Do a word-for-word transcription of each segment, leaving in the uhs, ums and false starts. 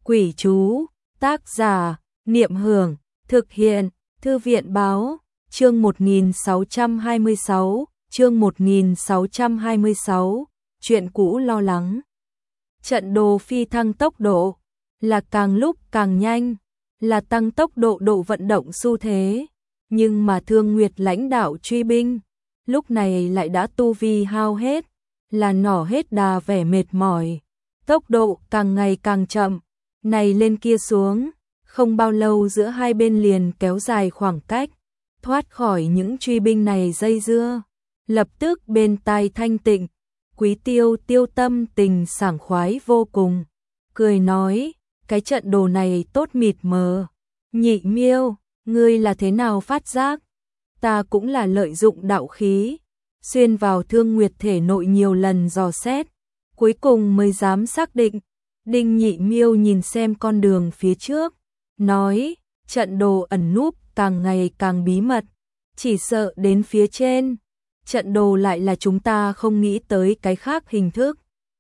Quỷ chú, tác giả, Niệm Hưởng, thực hiện, Thư viện báo, chương một nghìn sáu trăm hai mươi sáu, chương một nghìn sáu trăm hai mươi sáu, chuyện cũ lo lắng. Trận đồ phi thăng tốc độ, là càng lúc càng nhanh, là tăng tốc độ độ vận động xu thế, nhưng mà Thương Nguyệt lãnh đạo truy binh, lúc này lại đã tu vi hao hết, là nỏ hết đà vẻ mệt mỏi, tốc độ càng ngày càng chậm, này lên kia xuống, không bao lâu giữa hai bên liền kéo dài khoảng cách, thoát khỏi những truy binh này dây dưa, lập tức bên tai thanh tịnh, Quý Tiêu Tiêu tâm tình sảng khoái vô cùng, cười nói, cái trận đồ này tốt mịt mờ, Nhị Miêu, ngươi là thế nào phát giác? Ta cũng là lợi dụng đạo khí, xuyên vào Thương Nguyệt thể nội nhiều lần dò xét, cuối cùng mới dám xác định. Đinh Nhị Miêu nhìn xem con đường phía trước, nói, trận đồ ẩn núp càng ngày càng bí mật, chỉ sợ đến phía trên, trận đồ lại là chúng ta không nghĩ tới cái khác hình thức.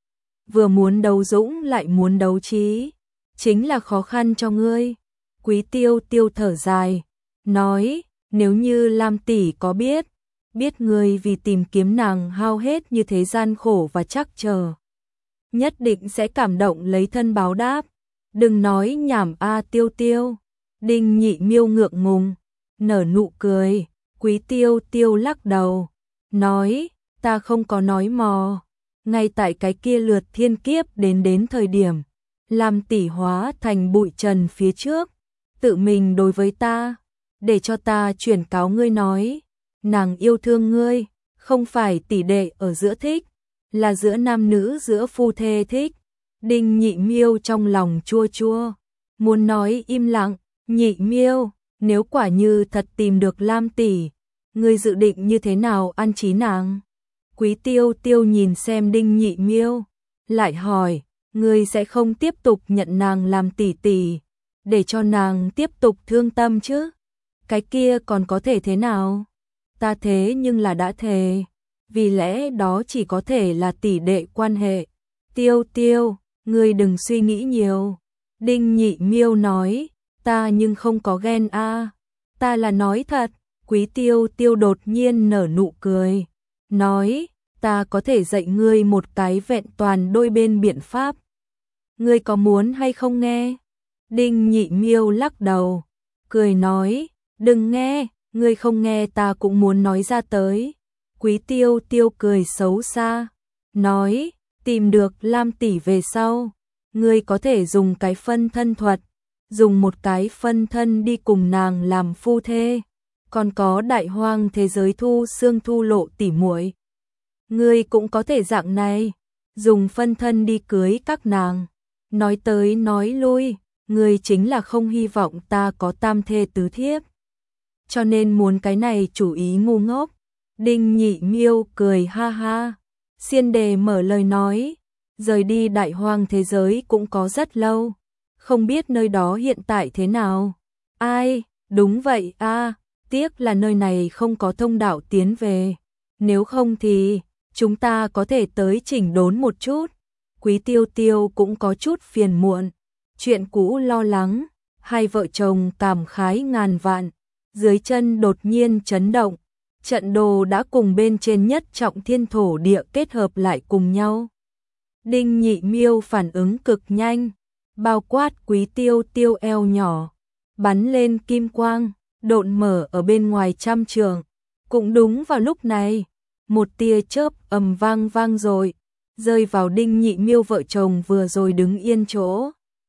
Vừa muốn đấu dũng lại muốn đấu trí, chính là khó khăn cho ngươi. Quý Tiêu Tiêu thở dài, nói, nếu như Lam tỷ có biết, biết ngươi vì tìm kiếm nàng hao hết như thế gian khổ và chắc chờ, nhất định sẽ cảm động lấy thân báo đáp. Đừng nói nhảm a Tiêu Tiêu. Đinh Nhị Miêu ngượng ngùng, nở nụ cười. Quý Tiêu Tiêu lắc đầu, nói, ta không có nói mò. Ngay tại cái kia lượt thiên kiếp đến đến thời điểm, làm tỷ hóa thành bụi trần phía trước, tự mình đối với ta, để cho ta chuyển cáo ngươi nói, nàng yêu thương ngươi, không phải tỷ đệ ở giữa thích, là giữa nam nữ giữa phu thê thích. Đinh Nhị Miêu trong lòng chua chua, muốn nói im lặng. Nhị Miêu, nếu quả như thật tìm được Lam tỷ, ngươi dự định như thế nào an trí nàng? Quý Tiêu Tiêu nhìn xem Đinh Nhị Miêu, lại hỏi, ngươi sẽ không tiếp tục nhận nàng làm tỷ tỷ, để cho nàng tiếp tục thương tâm chứ? Cái kia còn có thể thế nào? Ta thế nhưng là đã thề, vì lẽ đó chỉ có thể là tỷ đệ quan hệ. Tiêu Tiêu, ngươi đừng suy nghĩ nhiều. Đinh Nhị Miêu nói, ta nhưng không có ghen a, ta là nói thật. Quý Tiêu Tiêu đột nhiên nở nụ cười, nói, ta có thể dạy ngươi một cái vẹn toàn đôi bên biện pháp. Ngươi có muốn hay không nghe? Đinh Nhị Miêu lắc đầu, cười nói, đừng nghe, ngươi không nghe ta cũng muốn nói ra tới. Quý Tiêu Tiêu cười xấu xa, nói, tìm được Lam tỷ về sau, ngươi có thể dùng cái phân thân thuật, dùng một cái phân thân đi cùng nàng làm phu thê, còn có đại hoang thế giới thu xương thu lộ tỷ muội. Ngươi cũng có thể dạng này, dùng phân thân đi cưới các nàng. Nói tới nói lui, ngươi chính là không hy vọng ta có tam thê tứ thiếp, cho nên muốn cái này chủ ý ngu ngốc. Đinh Nhị Miêu cười ha ha, xiên đề mở lời nói, rời đi đại hoang thế giới cũng có rất lâu, không biết nơi đó hiện tại thế nào. Ai, đúng vậy a, tiếc là nơi này không có thông đạo tiến về, nếu không thì chúng ta có thể tới chỉnh đốn một chút. Quý Tiêu Tiêu cũng có chút phiền muộn, chuyện cũ lo lắng, hai vợ chồng cảm khái ngàn vạn, dưới chân đột nhiên chấn động, trận đồ đã cùng bên trên nhất trọng thiên thổ địa kết hợp lại cùng nhau. Đinh Nhị Miêu phản ứng cực nhanh, bao quát Quý Tiêu Tiêu eo nhỏ, bắn lên kim quang, độn mở ở bên ngoài trăm trường. Cũng đúng vào lúc này, một tia chớp ầm vang vang rồi, rơi vào Đinh Nhị Miêu vợ chồng vừa rồi đứng yên chỗ.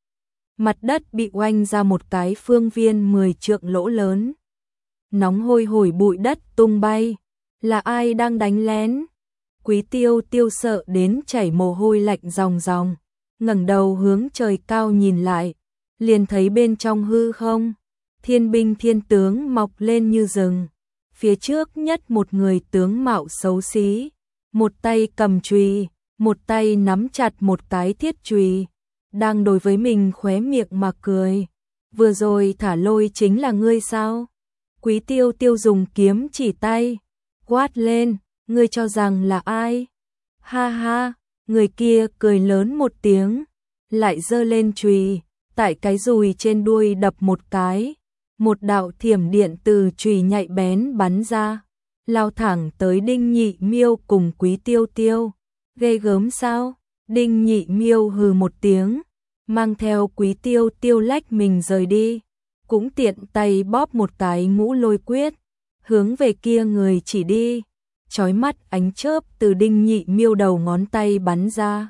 Mặt đất bị oanh ra một cái phương viên mười trượng lỗ lớn. Nóng hôi hổi bụi đất tung bay, là ai đang đánh lén? Quý Tiêu Tiêu sợ đến chảy mồ hôi lạnh ròng ròng, ngẩng đầu hướng trời cao nhìn lại, liền thấy bên trong hư không, thiên binh thiên tướng mọc lên như rừng, phía trước nhất một người tướng mạo xấu xí, một tay cầm chùy, một tay nắm chặt một cái thiết chùy, đang đối với mình khóe miệng mà cười. Vừa rồi thả lôi chính là ngươi sao? Quý Tiêu Tiêu dùng kiếm chỉ tay, quát lên, ngươi cho rằng là ai? Ha ha, người kia cười lớn một tiếng, lại giơ lên chùy, tại cái dùi trên đuôi đập một cái, một đạo thiểm điện từ chùy nhạy bén bắn ra, lao thẳng tới Đinh Nhị Miêu cùng Quý Tiêu Tiêu. Ghê gớm sao? Đinh Nhị Miêu hừ một tiếng, mang theo Quý Tiêu Tiêu lách mình rời đi, cũng tiện tay bóp một cái ngũ lôi quyết, hướng về kia người chỉ đi. Chói mắt ánh chớp từ Đinh Nhị Miêu đầu ngón tay bắn ra,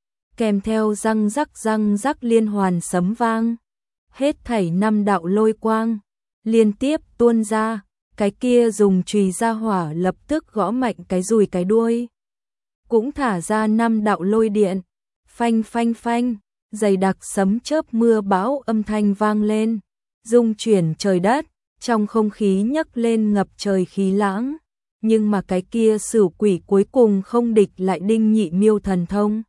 kèm theo răng rắc răng rắc liên hoàn sấm vang. Hết thảy năm đạo lôi quang liên tiếp tuôn ra, cái kia dùng chùy ra hỏa lập tức gõ mạnh cái dùi cái đuôi, cũng thả ra năm đạo lôi điện, phanh phanh phanh, dày đặc sấm chớp mưa bão âm thanh vang lên, rung chuyển trời đất, trong không khí nhấc lên ngập trời khí lãng. Nhưng mà cái kia Sửu Quỷ cuối cùng không địch lại Đinh Nhị Miêu thần thông,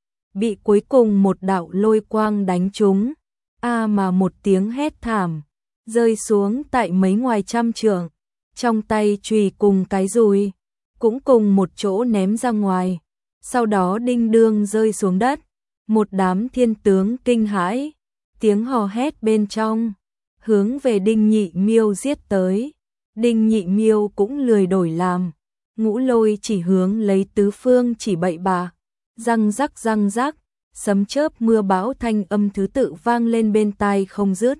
bị cuối cùng một đạo lôi quang đánh trúng, a à mà một tiếng hét thảm, rơi xuống tại mấy ngoài trăm trượng, trong tay chùy cùng cái dùi cũng cùng một chỗ ném ra ngoài, sau đó đinh đương rơi xuống đất. Một đám thiên tướng kinh hãi, tiếng hò hét bên trong, hướng về Đinh Nhị Miêu giết tới. Đinh Nhị Miêu cũng lười đổi làm, ngũ lôi chỉ hướng lấy tứ phương chỉ bậy bạ, răng rắc răng rắc, sấm chớp mưa bão thanh âm thứ tự vang lên bên tai không dứt.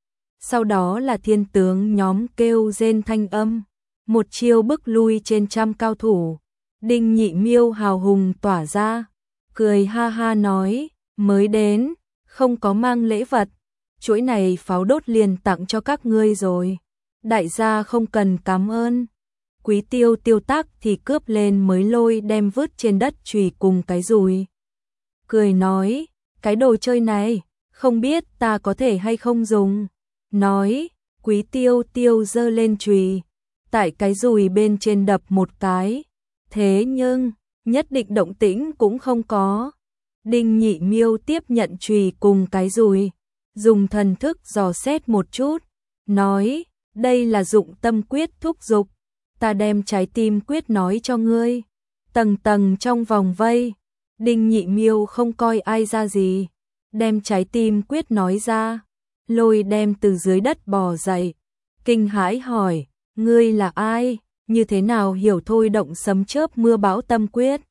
Sau đó là thiên tướng nhóm kêu rên thanh âm, một chiêu bức lui trên trăm cao thủ. Đinh Nhị Miêu hào hùng tỏa ra, cười ha ha nói, mới đến, không có mang lễ vật, chuỗi này pháo đốt liền tặng cho các ngươi rồi. Đại gia không cần cảm ơn. Quý Tiêu Tiêu tác thì cướp lên mới lôi đem vứt trên đất chùy cùng cái dùi. Cười nói, cái đồ chơi này, không biết ta có thể hay không dùng. Nói, Quý Tiêu Tiêu giơ lên chùy, tại cái dùi bên trên đập một cái. Thế nhưng, nhất định động tĩnh cũng không có. Đinh Nhị Miêu tiếp nhận chùy cùng cái dùi, dùng thần thức dò xét một chút, nói, đây là dụng tâm quyết thúc dục, ta đem trái tim quyết nói cho ngươi. Tầng tầng trong vòng vây, Đinh Nhị Miêu không coi ai ra gì, đem trái tim quyết nói ra, lôi đem từ dưới đất bò dậy, kinh hãi hỏi, ngươi là ai, như thế nào hiểu thôi động sấm chớp mưa bão tâm quyết?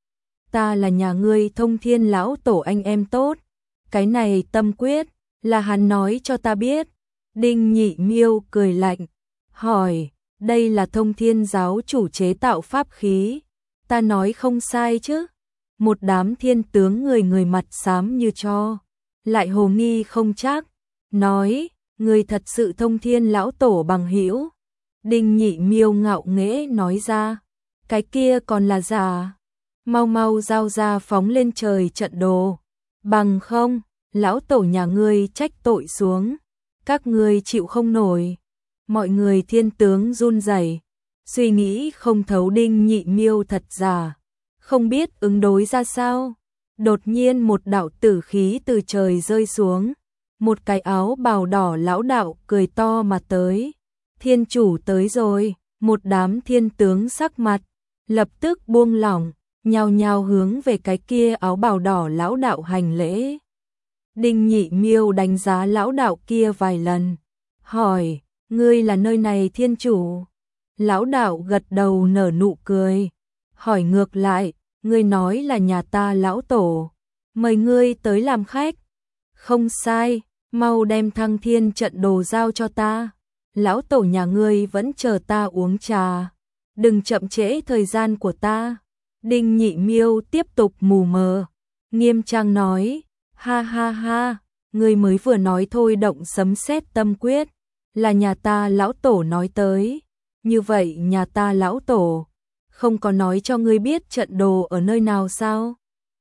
Ta là nhà ngươi Thông Thiên lão tổ anh em tốt, cái này tâm quyết là hắn nói cho ta biết. Đinh Nhị Miêu cười lạnh, hỏi, đây là Thông Thiên giáo chủ chế tạo pháp khí, ta nói không sai chứ? Một đám thiên tướng người người mặt xám như tro, lại hồ nghi không chắc, nói, người thật sự Thông Thiên lão tổ bằng hữu. Đinh Nhị Miêu ngạo nghễ nói ra, cái kia còn là giả, mau mau giao ra phóng lên trời trận đồ, bằng không, lão tổ nhà ngươi trách tội xuống, các ngươi chịu không nổi. Mọi người thiên tướng run rẩy, suy nghĩ không thấu Đinh Nhị Miêu thật giả, không biết ứng đối ra sao. Đột nhiên một đạo tử khí từ trời rơi xuống, một cái áo bào đỏ lão đạo cười to mà tới. Thiên chủ tới rồi, một đám thiên tướng sắc mặt lập tức buông lỏng, nhao nhao hướng về cái kia áo bào đỏ lão đạo hành lễ. Đinh Nhị Miêu đánh giá lão đạo kia vài lần, hỏi, ngươi là nơi này thiên chủ? Lão đạo gật đầu nở nụ cười, hỏi ngược lại, ngươi nói là nhà ta lão tổ, mời ngươi tới làm khách. Không sai, mau đem Thăng Thiên trận đồ giao cho ta, lão tổ nhà ngươi vẫn chờ ta uống trà, đừng chậm trễ thời gian của ta. Đinh Nhị Miêu tiếp tục mù mờ, nghiêm trang nói, ha ha ha, ngươi mới vừa nói thôi động sấm sét tâm quyết, là nhà ta lão tổ nói tới, như vậy nhà ta lão tổ không có nói cho ngươi biết trận đồ ở nơi nào sao?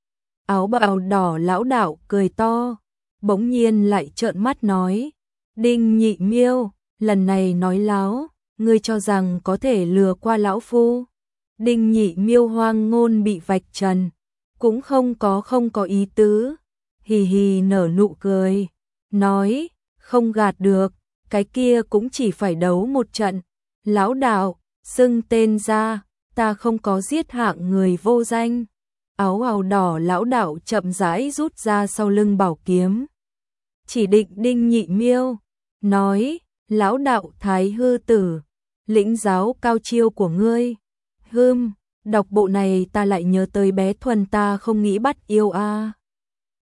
Áo bào đỏ lão đạo cười to, bỗng nhiên lại trợn mắt nói, Đinh Nhị Miêu, lần này nói láo, ngươi cho rằng có thể lừa qua lão phu? Đinh Nhị Miêu hoang ngôn bị vạch trần, cũng không có không có ý tứ, hì hì nở nụ cười, nói, không gạt được, cái kia cũng chỉ phải đấu một trận. Lão đạo, xưng tên ra, ta không có giết hạng người vô danh. Áo bào đỏ lão đạo chậm rãi rút ra sau lưng bảo kiếm, chỉ định Đinh Nhị Miêu, nói, lão đạo thái hư tử, lĩnh giáo cao chiêu của ngươi. Hừm, đọc bộ này ta lại nhớ tới bé Thuần ta không nghĩ bắt yêu a.